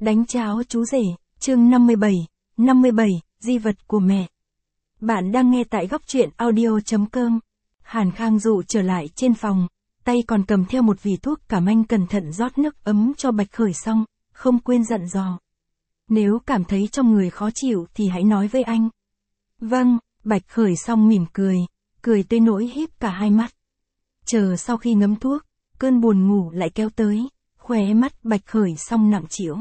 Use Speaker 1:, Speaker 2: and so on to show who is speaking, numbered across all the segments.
Speaker 1: Đánh cháo chú rể, chương 57, di vật của mẹ. Bạn đang nghe tại góc truyện audio.com. Hàn Khang Dụ trở lại trên phòng, tay còn cầm theo một vỉ thuốc cảm anh cẩn thận rót nước ấm cho Bạch Khởi xong, không quên dặn dò. Nếu cảm thấy trong người khó chịu thì hãy nói với anh. Vâng, Bạch Khởi xong mỉm cười tới nỗi híp cả hai mắt. Chờ sau khi ngấm thuốc, cơn buồn ngủ lại kéo tới, khóe mắt Bạch Khởi xong nặng trĩu.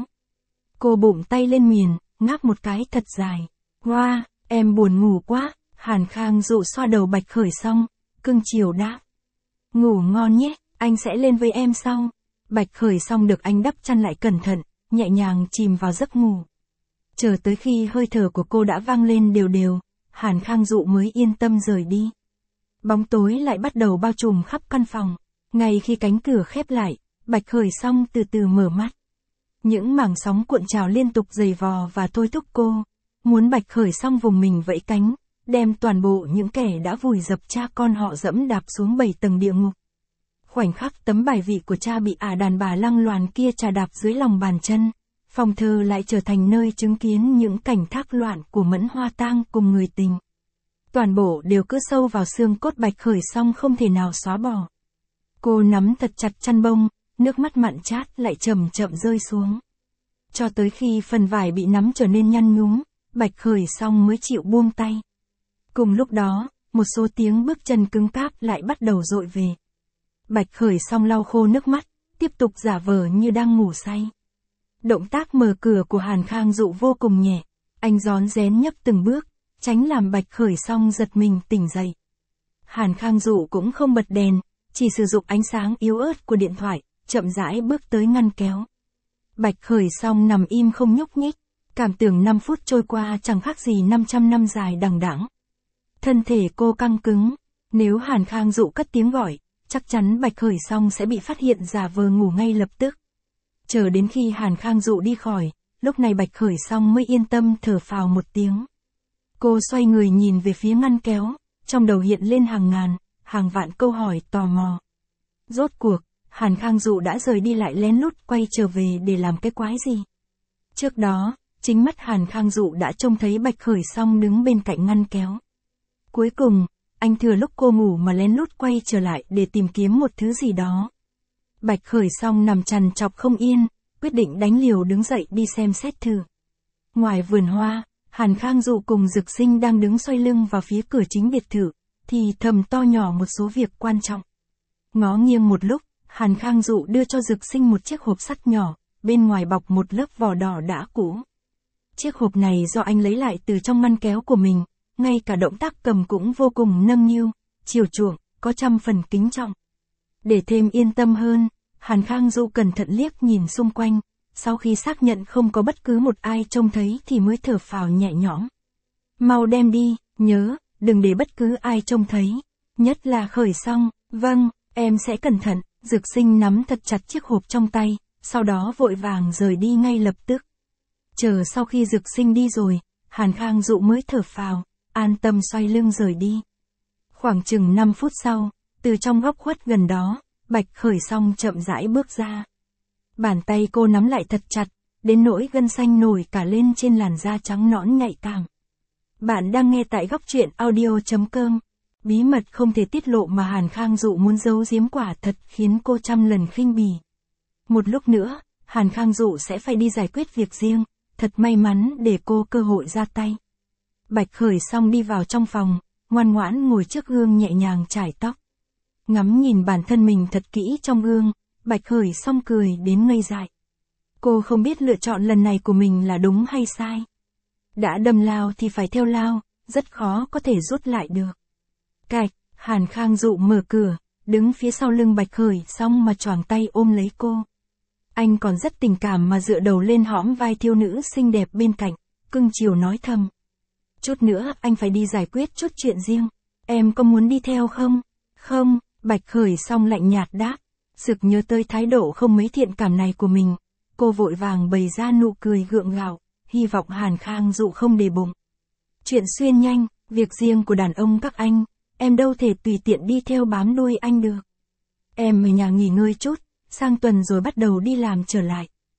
Speaker 1: Cô bụng tay lên miền, ngáp một cái thật dài. Wow, em buồn ngủ quá. Hàn Khang Dụ xoa đầu Bạch Khởi xong, cưng chiều đáp. Ngủ ngon nhé, anh sẽ lên với em sau. Bạch Khởi xong được anh đắp chăn lại cẩn thận, nhẹ nhàng chìm vào giấc ngủ. Chờ tới khi hơi thở của cô đã vang lên đều đều, Hàn Khang Dụ mới yên tâm rời đi. Bóng tối lại bắt đầu bao trùm khắp căn phòng. Ngay khi cánh cửa khép lại, Bạch Khởi xong từ từ mở mắt. Những mảng sóng cuộn trào liên tục giày vò và thôi thúc cô, muốn Bạch Khởi xong vùng mình vẫy cánh, đem toàn bộ những kẻ đã vùi dập cha con họ dẫm đạp xuống 7 tầng địa ngục. Khoảnh khắc tấm bài vị của cha bị đàn bà lăng loàn kia chà đạp dưới lòng bàn chân, phòng thờ lại trở thành nơi chứng kiến những cảnh thác loạn của Mẫn Hoa Tang cùng người tình. Toàn bộ đều cứ sâu vào xương cốt Bạch Khởi xong không thể nào xóa bỏ. Cô nắm thật chặt chăn bông, nước mắt mặn chát lại chậm chậm rơi xuống. Cho tới khi phần vải bị nắm trở nên nhăn nhúm, Bạch Khởi xong mới chịu buông tay. Cùng lúc đó, một số tiếng bước chân cứng cáp lại bắt đầu dội về. Bạch Khởi xong lau khô nước mắt, tiếp tục giả vờ như đang ngủ say. Động tác mở cửa của Hàn Khang Dụ vô cùng nhẹ, anh rón rén nhấp từng bước, tránh làm Bạch Khởi xong giật mình tỉnh dậy. Hàn Khang Dụ cũng không bật đèn, chỉ sử dụng ánh sáng yếu ớt của điện thoại, chậm rãi bước tới ngăn kéo. Bạch Khởi xong nằm im không nhúc nhích, cảm tưởng 5 phút trôi qua chẳng khác gì 500 năm dài đằng đẵng. Thân thể cô căng cứng, nếu Hàn Khang Dụ cất tiếng gọi, chắc chắn Bạch Khởi xong sẽ bị phát hiện giả vờ ngủ ngay lập tức. Chờ đến khi Hàn Khang Dụ đi khỏi, lúc này Bạch Khởi xong mới yên tâm thở phào một tiếng. Cô xoay người nhìn về phía ngăn kéo, trong đầu hiện lên hàng ngàn, hàng vạn câu hỏi tò mò. Rốt cuộc, Hàn Khang Dụ đã rời đi lại lén lút quay trở về để làm cái quái gì? Trước đó, chính mắt Hàn Khang Dụ đã trông thấy Bạch Khởi xong đứng bên cạnh ngăn kéo. Cuối cùng, anh thừa lúc cô ngủ mà lén lút quay trở lại để tìm kiếm một thứ gì đó. Bạch Khởi xong nằm trằn trọc không yên, quyết định đánh liều đứng dậy đi xem xét thử. Ngoài vườn hoa, Hàn Khang Dụ cùng Dực Sinh đang đứng xoay lưng vào phía cửa chính biệt thự, thì thầm to nhỏ một số việc quan trọng. Ngó nghiêng một lúc, Hàn Khang Dụ đưa cho Dực Sinh một chiếc hộp sắt nhỏ, bên ngoài bọc một lớp vỏ đỏ đã cũ. Chiếc hộp này do anh lấy lại từ trong ngăn kéo của mình, ngay cả động tác cầm cũng vô cùng nâng niu, chiều chuộng, có trăm phần kính trọng. Để thêm yên tâm hơn, Hàn Khang Dụ cẩn thận liếc nhìn xung quanh, sau khi xác nhận không có bất cứ một ai trông thấy thì mới thở phào nhẹ nhõm. Mau đem đi, nhớ, đừng để bất cứ ai trông thấy, nhất là Khởi xong. Vâng, em sẽ cẩn thận. Dực Sinh nắm thật chặt chiếc hộp trong tay, sau đó vội vàng rời đi ngay lập tức. Chờ sau khi Dực Sinh đi rồi, Hàn Khang Dụ mới thở phào, an tâm xoay lưng rời đi. Khoảng chừng 5 phút sau, từ trong góc khuất gần đó, Bạch Khởi xong chậm rãi bước ra. Bàn tay cô nắm lại thật chặt, đến nỗi gân xanh nổi cả lên trên làn da trắng nõn nhạy cảm. Bạn đang nghe tại góc truyện audio.com. Bí mật không thể tiết lộ mà Hàn Khang Dụ muốn giấu giếm quả thật khiến cô trăm lần khinh bỉ. Một lúc nữa, Hàn Khang Dụ sẽ phải đi giải quyết việc riêng, thật may mắn để cô cơ hội ra tay. Bạch Khởi xong đi vào trong phòng, ngoan ngoãn ngồi trước gương nhẹ nhàng chải tóc. Ngắm nhìn bản thân mình thật kỹ trong gương, Bạch Khởi xong cười đến ngây dại. Cô không biết lựa chọn lần này của mình là đúng hay sai. Đã đâm lao thì phải theo lao, rất khó có thể rút lại được. Cạch, Hàn Khang Dụ mở cửa, đứng phía sau lưng Bạch Khởi xong mà choàng tay ôm lấy cô. Anh còn rất tình cảm mà dựa đầu lên hõm vai thiếu nữ xinh đẹp bên cạnh, cưng chiều nói thầm. Chút nữa anh phải đi giải quyết chút chuyện riêng, em có muốn đi theo không? Không, Bạch Khởi xong lạnh nhạt đáp, sực nhớ tới thái độ không mấy thiện cảm này của mình. Cô vội vàng bày ra nụ cười gượng gạo, hy vọng Hàn Khang Dụ không để bụng. Chuyện xuyên nhanh, việc riêng của đàn ông các anh. Em đâu thể tùy tiện đi theo bám đuôi anh được. Em ở nhà nghỉ ngơi chút, sang tuần rồi bắt đầu đi làm trở lại.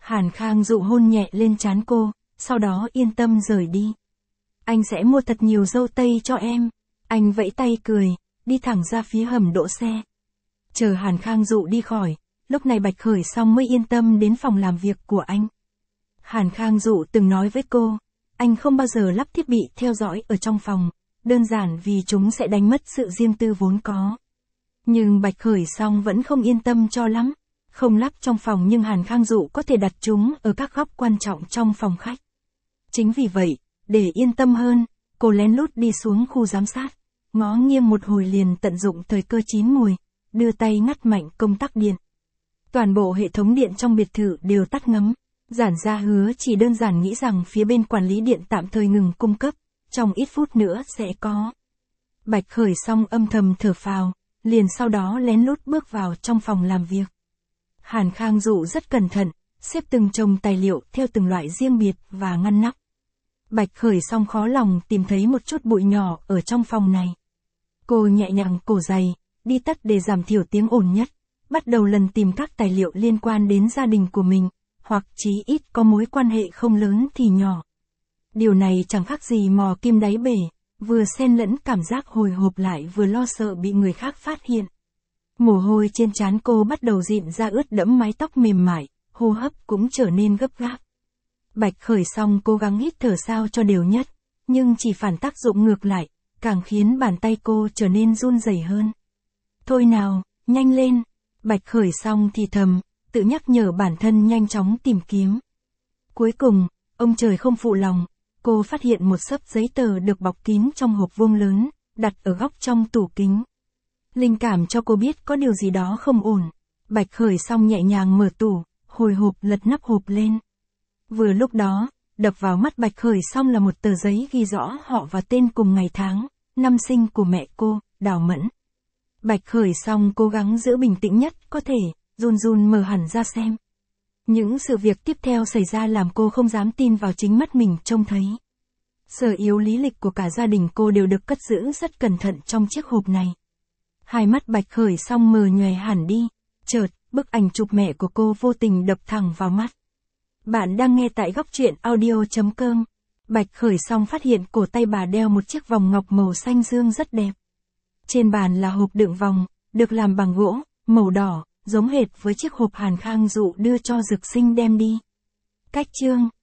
Speaker 1: Hàn Khang Dụ hôn nhẹ lên trán cô, sau đó yên tâm rời đi. Anh sẽ mua thật nhiều dâu tây cho em. Anh vẫy tay cười, đi thẳng ra phía hầm đỗ xe. Chờ Hàn Khang Dụ đi khỏi, lúc này Bạch Khởi Song mới yên tâm đến phòng làm việc của anh. Hàn Khang Dụ từng nói với cô, anh không bao giờ lắp thiết bị theo dõi ở trong phòng, đơn giản vì chúng sẽ đánh mất sự riêng tư vốn có. Nhưng Bạch Khởi Song vẫn không yên tâm cho lắm, không lắp trong phòng nhưng Hàn Khang Dụ có thể đặt chúng ở các góc quan trọng trong phòng khách. Chính vì vậy, để yên tâm hơn, cô lén lút đi xuống khu giám sát, ngó nghiêng một hồi liền tận dụng thời cơ chín mùi, đưa tay ngắt mạnh công tắc điện. Toàn bộ hệ thống điện trong biệt thự đều tắt ngấm. Giản Gia hứa chỉ đơn giản nghĩ rằng phía bên quản lý điện tạm thời ngừng cung cấp, trong ít phút nữa sẽ có. Bạch Khởi Song âm thầm thở phào, liền sau đó lén lút bước vào trong phòng làm việc. Hàn Khang Dụ rất cẩn thận, xếp từng chồng tài liệu theo từng loại riêng biệt và ngăn nắp. Bạch Khởi Song khó lòng tìm thấy một chút bụi nhỏ ở trong phòng này. Cô nhẹ nhàng cổ giày, đi tắt để giảm thiểu tiếng ồn nhất, bắt đầu lần tìm các tài liệu liên quan đến gia đình của mình, hoặc chí ít có mối quan hệ không lớn thì nhỏ. Điều này chẳng khác gì mò kim đáy bể, vừa xen lẫn cảm giác hồi hộp lại vừa lo sợ bị người khác phát hiện. Mồ hôi trên trán cô bắt đầu dịn ra ướt đẫm mái tóc mềm mại, hô hấp cũng trở nên gấp gáp. Bạch Khởi Song cố gắng hít thở sao cho đều nhất, nhưng chỉ phản tác dụng ngược lại, càng khiến bàn tay cô trở nên run rẩy hơn. Thôi nào, nhanh lên, Bạch Khởi Song thì thầm, tự nhắc nhở bản thân nhanh chóng tìm kiếm. Cuối cùng, ông trời không phụ lòng, cô phát hiện một xấp giấy tờ được bọc kín trong hộp vuông lớn, đặt ở góc trong tủ kính. Linh cảm cho cô biết có điều gì đó không ổn. Bạch Khởi Song nhẹ nhàng mở tủ, hồi hộp lật nắp hộp lên. Vừa lúc đó, đập vào mắt Bạch Khởi Song là một tờ giấy ghi rõ họ và tên cùng ngày tháng, năm sinh của mẹ cô, Đào Mẫn. Bạch Khởi Song cố gắng giữ bình tĩnh nhất có thể, run run mở hẳn ra xem. Những sự việc tiếp theo xảy ra làm cô không dám tin vào chính mắt mình trông thấy. Sở yếu lý lịch của cả gia đình cô đều được cất giữ rất cẩn thận trong chiếc hộp này. Hai mắt Bạch Khởi Song mờ nhòe hẳn đi, chợt, bức ảnh chụp mẹ của cô vô tình đập thẳng vào mắt. Bạn đang nghe tại góc truyện audio.com. Bạch Khởi Song phát hiện cổ tay bà đeo một chiếc vòng ngọc màu xanh dương rất đẹp. Trên bàn là hộp đựng vòng, được làm bằng gỗ, màu đỏ, giống hệt với chiếc hộp Hàn Khang Dụ đưa cho Dực Sinh đem đi. Cách chương